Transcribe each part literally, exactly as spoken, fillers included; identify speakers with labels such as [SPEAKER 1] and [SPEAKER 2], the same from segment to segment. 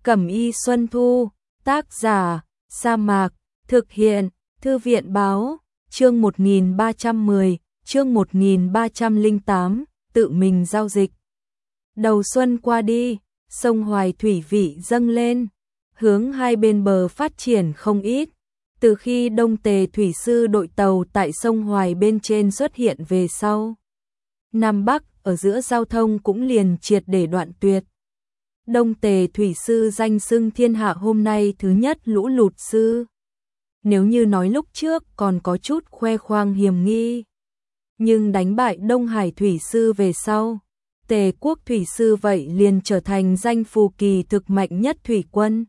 [SPEAKER 1] Cẩm y Xuân Thu, tác giả, Sa Mạc, thực hiện, Thư viện Báo, chương một nghìn ba trăm mười, chương một nghìn ba trăm lẻ tám, tự mình giao dịch. Đầu xuân qua đi, sông Hoài thủy vị dâng lên, hướng hai bên bờ phát triển không ít. Từ khi Đông Tề thủy sư đội tàu tại sông Hoài bên trên xuất hiện về sau, Nam Bắc ở giữa giao thông cũng liền triệt để đoạn tuyệt. Đông Tề thủy sư danh xưng thiên hạ hôm nay thứ nhất lũ lụt sư. Nếu như nói lúc trước còn có chút khoe khoang hiềm nghi, nhưng đánh bại Đông Hải thủy sư về sau, Tề quốc thủy sư vậy liền trở thành danh phù kỳ thực mạnh nhất thủy quân.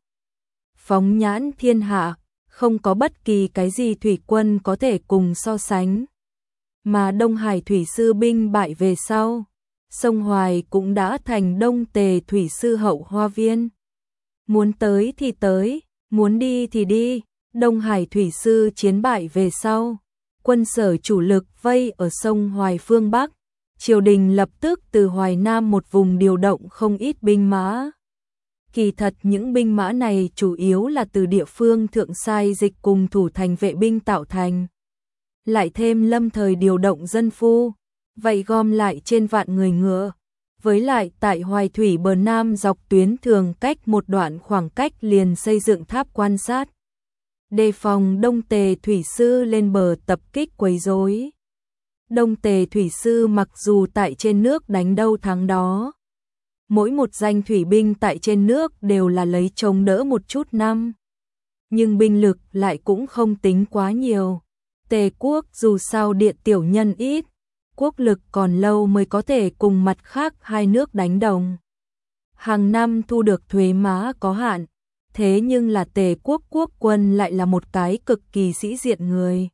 [SPEAKER 1] Phóng nhãn thiên hạ, không có bất kỳ cái gì thủy quân có thể cùng so sánh. Mà Đông Hải thủy sư binh bại về sau, sông Hoài cũng đã thành Đông Tề thủy sư hậu hoa viên. Muốn tới thì tới, muốn đi thì đi. Đông Hải thủy sư chiến bại về sau, quân sở chủ lực vây ở sông Hoài phương Bắc, triều đình lập tức từ Hoài Nam một vùng điều động không ít binh mã. Kỳ thật những binh mã này chủ yếu là từ địa phương thượng sai dịch cùng thủ thành vệ binh tạo thành. Lại thêm lâm thời điều động dân phu, vậy gom lại trên vạn người ngựa. Với lại tại Hoài Thủy bờ Nam dọc tuyến thường cách một đoạn khoảng cách liền xây dựng tháp quan sát, đề phòng Đông Tề thủy sư lên bờ tập kích quấy rối. Đông Tề thủy sư mặc dù tại trên nước đánh đâu thắng đó, mỗi một danh thủy binh tại trên nước đều là lấy chống đỡ một chút năm, nhưng binh lực lại cũng không tính quá nhiều. Tề quốc dù sao địa tiểu nhân ít, quốc lực còn lâu mới có thể cùng mặt khác hai nước đánh đồng. Hàng năm thu được thuế má có hạn, thế nhưng là Tề quốc quốc quân lại là một cái cực kỳ sĩ diện người.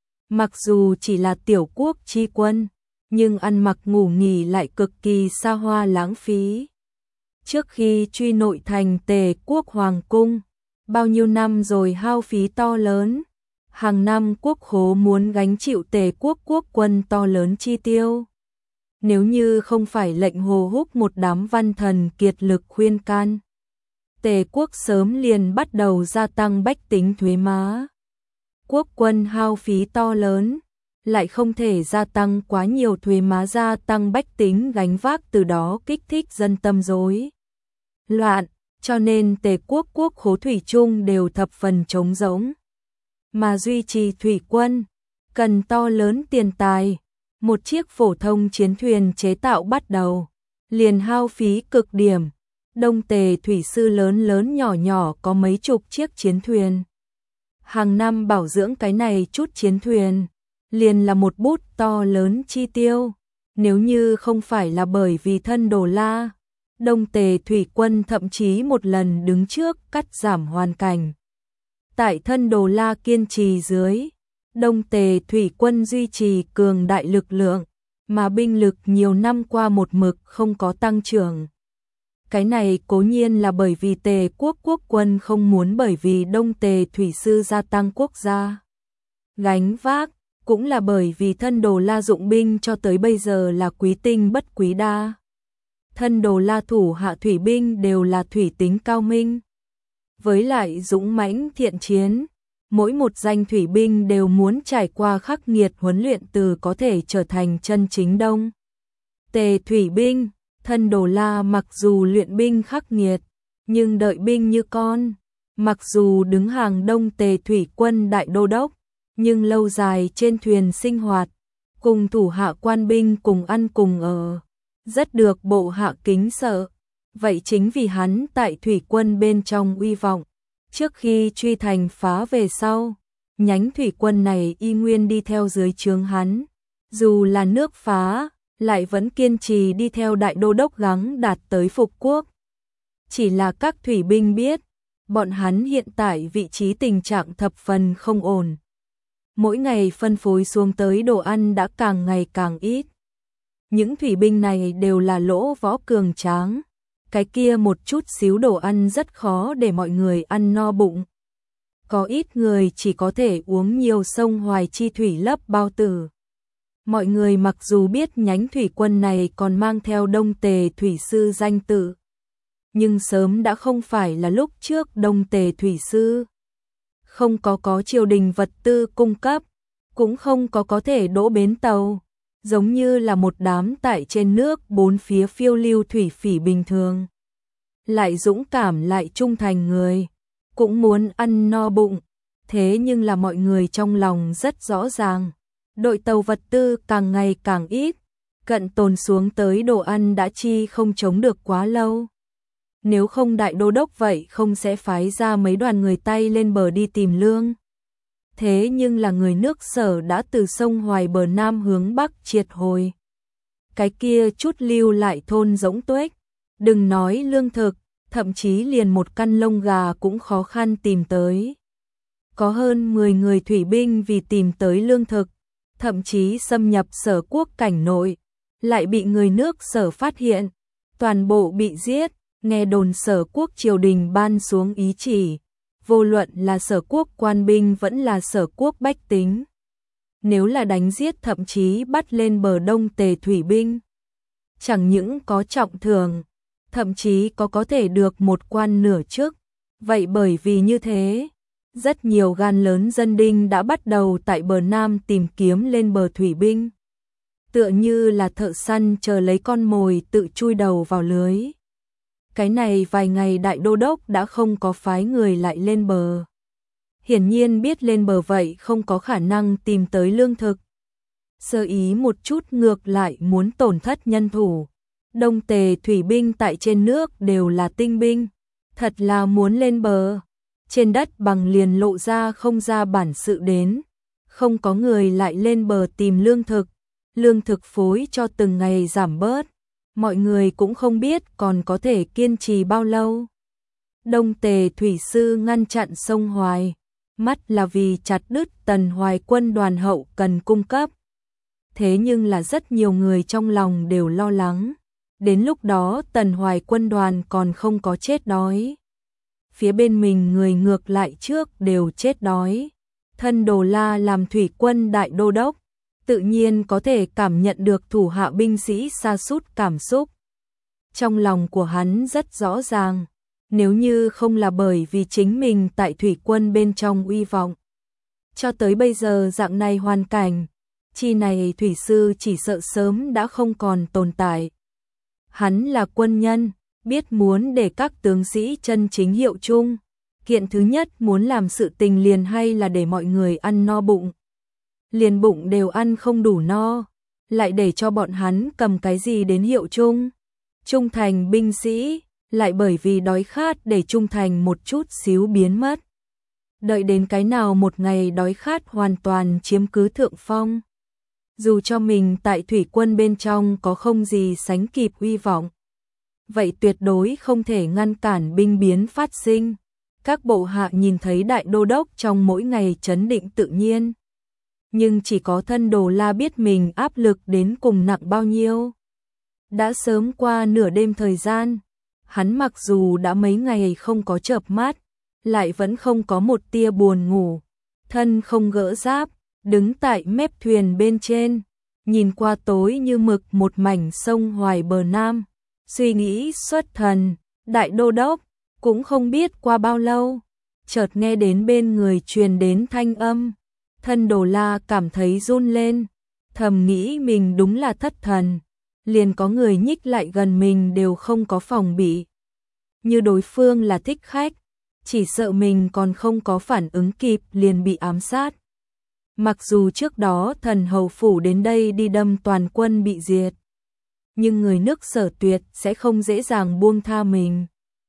[SPEAKER 1] Mặc dù chỉ là tiểu quốc chi quân, nhưng ăn mặc ngủ nghỉ lại cực kỳ xa hoa lãng phí. Trước khi truy nội thành Tề quốc hoàng cung, bao nhiêu năm rồi hao phí to lớn. Hàng năm quốc khố muốn gánh chịu Tề quốc quốc quân to lớn chi tiêu. Nếu như không phải lệnh hồ húc một đám văn thần kiệt lực khuyên can, Tề quốc sớm liền bắt đầu gia tăng bách tính thuế má. Quốc quân hao phí to lớn, lại không thể gia tăng quá nhiều thuế má, gia tăng bách tính gánh vác, từ đó kích thích dân tâm rối loạn, cho nên Tề quốc quốc khố thủy chung đều thập phần trống rỗng. Mà duy trì thủy quân cần to lớn tiền tài, một chiếc phổ thông chiến thuyền chế tạo bắt đầu liền hao phí cực điểm. Đông Tề thủy sư lớn lớn nhỏ nhỏ có mấy chục chiếc chiến thuyền. Hàng năm bảo dưỡng cái này chút chiến thuyền liền là một bút to lớn chi tiêu. Nếu như không phải là bởi vì thân Đồ La, Đông Tề thủy quân thậm chí một lần đứng trước cắt giảm hoàn cảnh. Tại thân Đồ La kiên trì dưới, Đông Tề thủy quân duy trì cường đại lực lượng, mà binh lực nhiều năm qua một mực không có tăng trưởng. Cái này cố nhiên là bởi vì Tề quốc quốc quân không muốn bởi vì Đông Tề thủy sư gia tăng quốc gia gánh vác, cũng là bởi vì thân Đồ La dụng binh cho tới bây giờ là quý tinh bất quý đa. Thân Đồ La thủ hạ thủy binh đều là thủy tính cao minh, với lại dũng mãnh thiện chiến, mỗi một danh thủy binh đều muốn trải qua khắc nghiệt huấn luyện từ có thể trở thành chân chính Đông Tề thủy binh. Thân Đồ La mặc dù luyện binh khắc nghiệt, nhưng đợi binh như con. Mặc dù đứng hàng Đông Tề thủy quân đại đô đốc, nhưng lâu dài trên thuyền sinh hoạt, cùng thủ hạ quan binh cùng ăn cùng ở, rất được bộ hạ kính sợ. Vậy chính vì hắn tại thủy quân bên trong uy vọng, trước khi truy thành phá về sau, nhánh thủy quân này y nguyên đi theo dưới trướng hắn, dù là nước phá, lại vẫn kiên trì đi theo đại đô đốc gắng đạt tới phục quốc. Chỉ là các thủy binh biết, bọn hắn hiện tại vị trí tình trạng thập phần không ổn. Mỗi ngày phân phối xuống tới đồ ăn đã càng ngày càng ít. Những thủy binh này đều là lỗ võ cường tráng, cái kia một chút xíu đồ ăn rất khó để mọi người ăn no bụng. Có ít người chỉ có thể uống nhiều sông Hoài chi thủy lấp bao tử. Mọi người mặc dù biết nhánh thủy quân này còn mang theo Đông Tề thủy sư danh tự, nhưng sớm đã không phải là lúc trước Đông Tề thủy sư. Không có có triều đình vật tư cung cấp, cũng không có có thể đỗ bến tàu, giống như là một đám tại trên nước bốn phía phiêu lưu thủy phỉ bình thường. Lại dũng cảm lại trung thành người, cũng muốn ăn no bụng, thế nhưng là mọi người trong lòng rất rõ ràng, đội tàu vật tư càng ngày càng ít, cận tồn xuống tới đồ ăn đã chi không chống được quá lâu. Nếu không đại đô đốc vậy không sẽ phái ra mấy đoàn người tay lên bờ đi tìm lương. Thế nhưng là người nước Sở đã từ sông Hoài bờ Nam hướng Bắc triệt hồi. Cái kia chút lưu lại thôn Rỗng Tuếch, đừng nói lương thực, thậm chí liền một căn lông gà cũng khó khăn tìm tới. Có hơn mười người thủy binh vì tìm tới lương thực, thậm chí xâm nhập Sở quốc cảnh nội, lại bị người nước Sở phát hiện, toàn bộ bị giết. Nghe đồn Sở quốc triều đình ban xuống ý chỉ, vô luận là Sở quốc quan binh vẫn là Sở quốc bách tính. Nếu là đánh giết thậm chí bắt lên bờ Đông Tề thủy binh, chẳng những có trọng thưởng, thậm chí có có thể được một quan nửa chức. Vậy bởi vì như thế, rất nhiều gan lớn dân đinh đã bắt đầu tại bờ Nam tìm kiếm lên bờ thủy binh. Tựa như là thợ săn chờ lấy con mồi tự chui đầu vào lưới. Cái này vài ngày đại đô đốc đã không có phái người lại lên bờ. Hiển nhiên biết lên bờ vậy không có khả năng tìm tới lương thực. Sơ ý một chút ngược lại muốn tổn thất nhân thủ. Đông Tề thủy binh tại trên nước đều là tinh binh. Thật là muốn lên bờ. Trên đất bằng liền lộ ra không ra bản sự đến. Không có người lại lên bờ tìm lương thực. Lương thực phối cho từng ngày giảm bớt. Mọi người cũng không biết còn có thể kiên trì bao lâu. Đông Tề thủy sư ngăn chặn sông Hoài, mắt là vì chặt đứt Tần Hoài quân đoàn hậu cần cung cấp. Thế nhưng là rất nhiều người trong lòng đều lo lắng. Đến lúc đó Tần Hoài quân đoàn còn không có chết đói. Phía bên mình người ngược lại trước đều chết đói. Thân Đồ La làm thủy quân đại đô đốc, tự nhiên có thể cảm nhận được thủ hạ binh sĩ sa sút cảm xúc. Trong lòng của hắn rất rõ ràng, nếu như không là bởi vì chính mình tại thủy quân bên trong uy vọng. Cho tới bây giờ dạng này hoàn cảnh, chi này thủy sư chỉ sợ sớm đã không còn tồn tại. Hắn là quân nhân, biết muốn để các tướng sĩ chân chính hiệu chung. Kiện thứ nhất muốn làm sự tình liền hay là để mọi người ăn no bụng. Liền bụng đều ăn không đủ no, lại để cho bọn hắn cầm cái gì đến hiệu chung. Trung thành binh sĩ, lại bởi vì đói khát để trung thành một chút xíu biến mất. Đợi đến cái nào một ngày đói khát hoàn toàn chiếm cứ thượng phong. Dù cho mình tại thủy quân bên trong có không gì sánh kịp uy vọng, vậy tuyệt đối không thể ngăn cản binh biến phát sinh. Các bộ hạ nhìn thấy đại đô đốc trong mỗi ngày trấn định tự nhiên. Nhưng chỉ có Thân Đồ La biết mình áp lực đến cùng nặng bao nhiêu. Đã sớm qua nửa đêm thời gian, hắn mặc dù đã mấy ngày không có chợp mắt, lại vẫn không có một tia buồn ngủ. Thân không gỡ giáp, đứng tại mép thuyền bên trên, nhìn qua tối như mực một mảnh sông Hoài bờ Nam, suy nghĩ xuất thần. Đại đô đốc cũng không biết qua bao lâu, chợt nghe đến bên người truyền đến thanh âm. Thân Đồ La cảm thấy run lên, thầm nghĩ mình đúng là thất thần, liền có người nhích lại gần mình đều không có phòng bị. Như đối phương là thích khách, chỉ sợ mình còn không có phản ứng kịp liền bị ám sát. Mặc dù trước đó thần hầu phủ đến đây đi đâm toàn quân bị diệt, nhưng người nước Sở tuyệt sẽ không dễ dàng buông tha mình.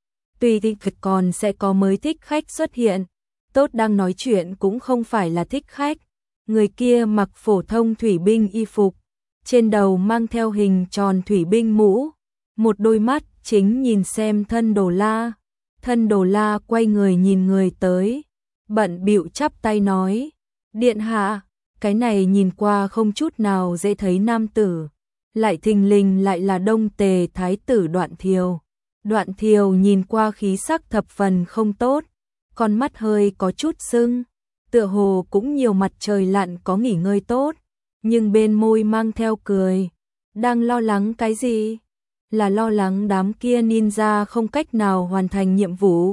[SPEAKER 1] Tuy thích khách còn sẽ có mới thích khách xuất hiện, tốt đang nói chuyện cũng không phải là thích khách. Người kia mặc phổ thông thủy binh y phục, trên đầu mang theo hình tròn thủy binh mũ, một đôi mắt chính nhìn xem Thân Đồ La. Thân Đồ La quay người nhìn người tới, bận bịu chắp tay nói: "Điện hạ." Cái này nhìn qua không chút nào dễ thấy nam tử, lại thình lình lại là Đông Tề thái tử Đoạn Thiều. Đoạn Thiều nhìn qua khí sắc thập phần không tốt, con mắt hơi có chút sưng, tựa hồ cũng nhiều mặt trời lặn có nghỉ ngơi tốt, nhưng bên môi mang theo cười. Đang lo lắng cái gì? là lo lắng đám kia ninja không cách nào hoàn thành nhiệm vụ.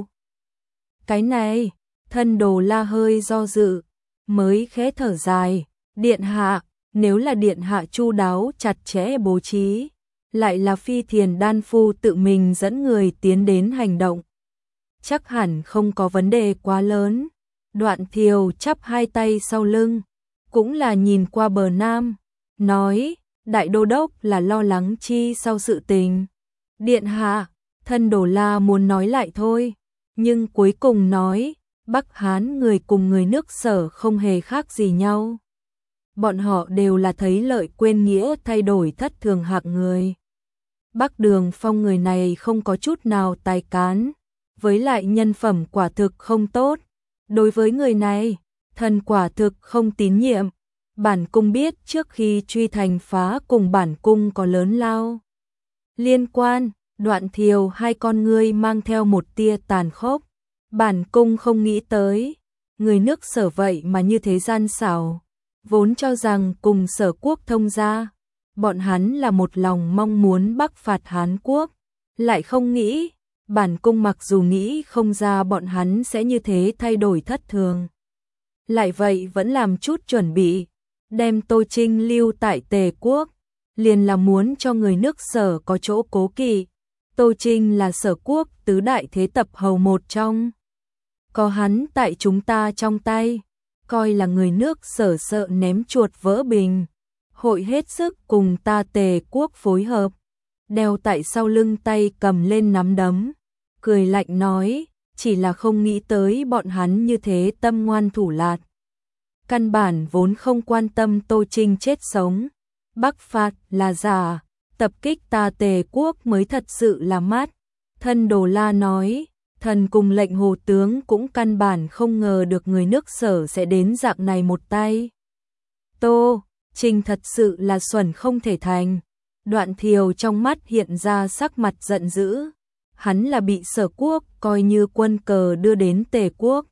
[SPEAKER 1] Cái này, Thân Đồ La hơi do dự, mới khẽ thở dài, điện hạ, nếu là điện hạ chu đáo chặt chẽ bố trí, lại là Phi Thiền đan phu tự mình dẫn người tiến đến hành động, chắc hẳn không có vấn đề quá lớn. Đoạn Thiều chắp hai tay sau lưng, cũng là nhìn qua bờ nam, nói, đại đô đốc là lo lắng chi sau sự tình. Điện hạ, Thân Đồ La muốn nói lại thôi, nhưng cuối cùng nói, Bắc Hán người cùng người nước Sở không hề khác gì nhau. Bọn họ đều là thấy lợi quên nghĩa thay đổi thất thường hạng người. Bắc Đường Phong người này không có chút nào tài cán, với lại nhân phẩm quả thực không tốt. Đối với người này, thần quả thực không tín nhiệm. Bản cung biết trước khi truy thành phá cùng bản cung có lớn lao liên quan. Đoạn Thiều hai con ngươi mang theo một tia tàn khốc. Bản cung không nghĩ tới, người nước Sở vậy mà như thế gian xảo, vốn cho rằng cùng Sở quốc thông gia, bọn hắn là một lòng mong muốn bắc phạt Hán quốc, lại không nghĩ, bản cung mặc dù nghĩ không ra bọn hắn sẽ như thế thay đổi thất thường, lại vậy vẫn làm chút chuẩn bị, đem Tô Trinh lưu tại Tề quốc, liền là muốn cho người nước Sở có chỗ cố kỵ. Tô Trinh là Sở quốc tứ đại thế tập hầu một trong, có hắn tại chúng ta trong tay, coi là người nước Sở sợ ném chuột vỡ bình, hội hết sức cùng ta Tề quốc phối hợp, đeo tại sau lưng tay cầm lên nắm đấm, cười lạnh nói, chỉ là không nghĩ tới bọn hắn như thế tâm ngoan thủ lạt. Căn bản vốn không quan tâm Tô Trinh chết sống, bắc phạt là giả, tập kích ta Tề quốc mới thật sự là mát. Thân Đồ La nói, thần cùng lệnh hồ tướng cũng căn bản không ngờ được người nước Sở sẽ đến dạng này một tay. Tô Trinh thật sự là xuẩn không thể thành. Đoạn Thiều trong mắt hiện ra sắc mặt giận dữ, hắn là bị Sở quốc coi như quân cờ đưa đến Tề quốc,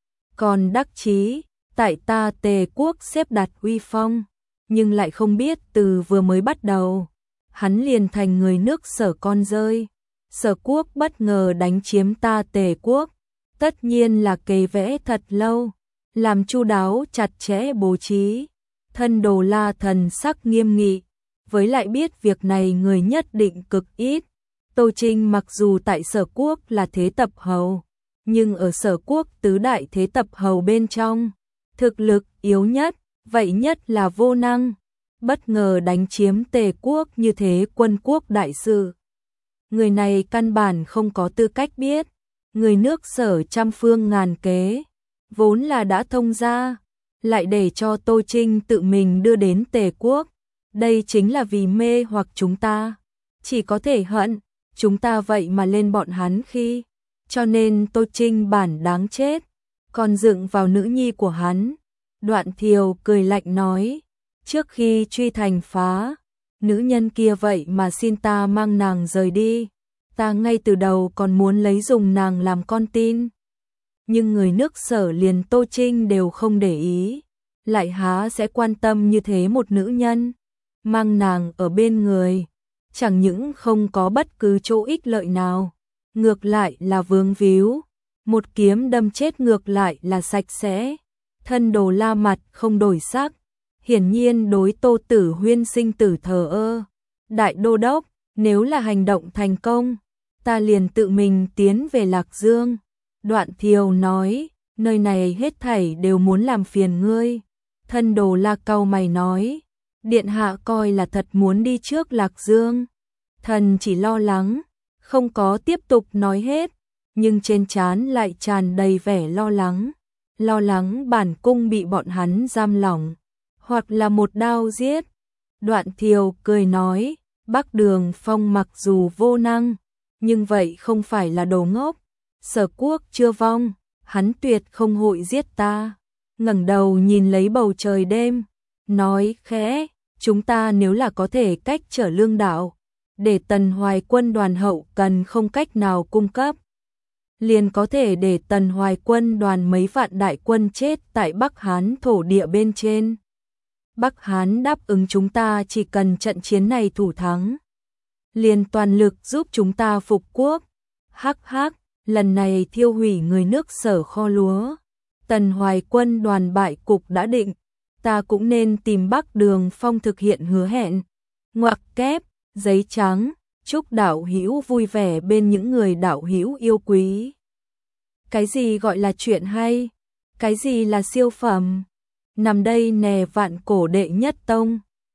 [SPEAKER 1] còn đắc chí tại ta Tề quốc xếp đặt uy phong, nhưng lại không biết từ vừa mới bắt đầu, hắn liền thành người nước Sở con rơi. Sở quốc bất ngờ đánh chiếm ta Tề quốc, tất nhiên là kế vẽ thật lâu, làm chu đáo chặt chẽ bố trí. Thân Đồ La thần sắc nghiêm nghị, với lại biết việc này người nhất định cực ít. Tô Trinh mặc dù tại Sở quốc là thế tập hầu, nhưng ở Sở quốc tứ đại thế tập hầu bên trong, thực lực yếu nhất, vậy nhất là vô năng. Bất ngờ đánh chiếm Tề quốc như thế quân quốc đại sự. Người này căn bản không có tư cách biết, người nước Sở trăm phương ngàn kế, vốn là đã thông ra, lại để cho Tô Trinh tự mình đưa đến Tề quốc. Đây chính là vì mê hoặc chúng ta, chỉ có thể hận, chúng ta vậy mà lên bọn hắn khi, cho nên Tô Trinh bản đáng chết, còn dựng vào nữ nhi của hắn. Đoạn Thiều cười lạnh nói, trước khi truy thành phá, nữ nhân kia vậy mà xin ta mang nàng rời đi, ta ngay từ đầu còn muốn lấy dùng nàng làm con tin. Nhưng người nước Sở liền Tô Trinh đều không để ý, lại há sẽ quan tâm như thế một nữ nhân, mang nàng ở bên người, chẳng những không có bất cứ chỗ ích lợi nào, ngược lại là vướng víu, một kiếm đâm chết ngược lại là sạch sẽ. Thân Đồ La mặt không đổi sắc, hiển nhiên đối Tô Tử Huyên sinh tử thờ ơ. Đại đô đốc, nếu là hành động thành công, ta liền tự mình tiến về Lạc Dương. Đoạn Thiều nói, nơi này hết thảy đều muốn làm phiền ngươi. Thân Đồ La cau mày nói, điện hạ coi là thật muốn đi trước Lạc Dương. Thần chỉ lo lắng, không có tiếp tục nói hết, nhưng trên trán lại tràn đầy vẻ lo lắng. Lo lắng bản cung bị bọn hắn giam lỏng, hoặc là một đao giết. Đoạn Thiều cười nói, Bắc Đường Phong mặc dù vô năng, nhưng vậy không phải là đồ ngốc. Sở quốc chưa vong, hắn tuyệt không hội giết ta. Ngẩng đầu nhìn lấy bầu trời đêm, nói khẽ, chúng ta nếu là có thể cách trở lương đạo, để Tần Hoài quân đoàn hậu cần không cách nào cung cấp, liền có thể để Tần Hoài quân đoàn mấy vạn đại quân chết tại Bắc Hán thổ địa bên trên. Bắc Hán đáp ứng chúng ta chỉ cần trận chiến này thủ thắng, liền toàn lực giúp chúng ta phục quốc. Hắc hắc, lần này thiêu hủy người nước Sở kho lúa, Tần Hoài Quân đoàn bại cục đã định, ta cũng nên tìm Bắc Đường Phong thực hiện hứa hẹn. Ngoặc kép, giấy trắng, chúc đạo hữu vui vẻ bên những người đạo hữu yêu quý. Cái gì gọi là chuyện hay? Cái gì là siêu phẩm? Nằm đây nè vạn cổ đệ nhất tông.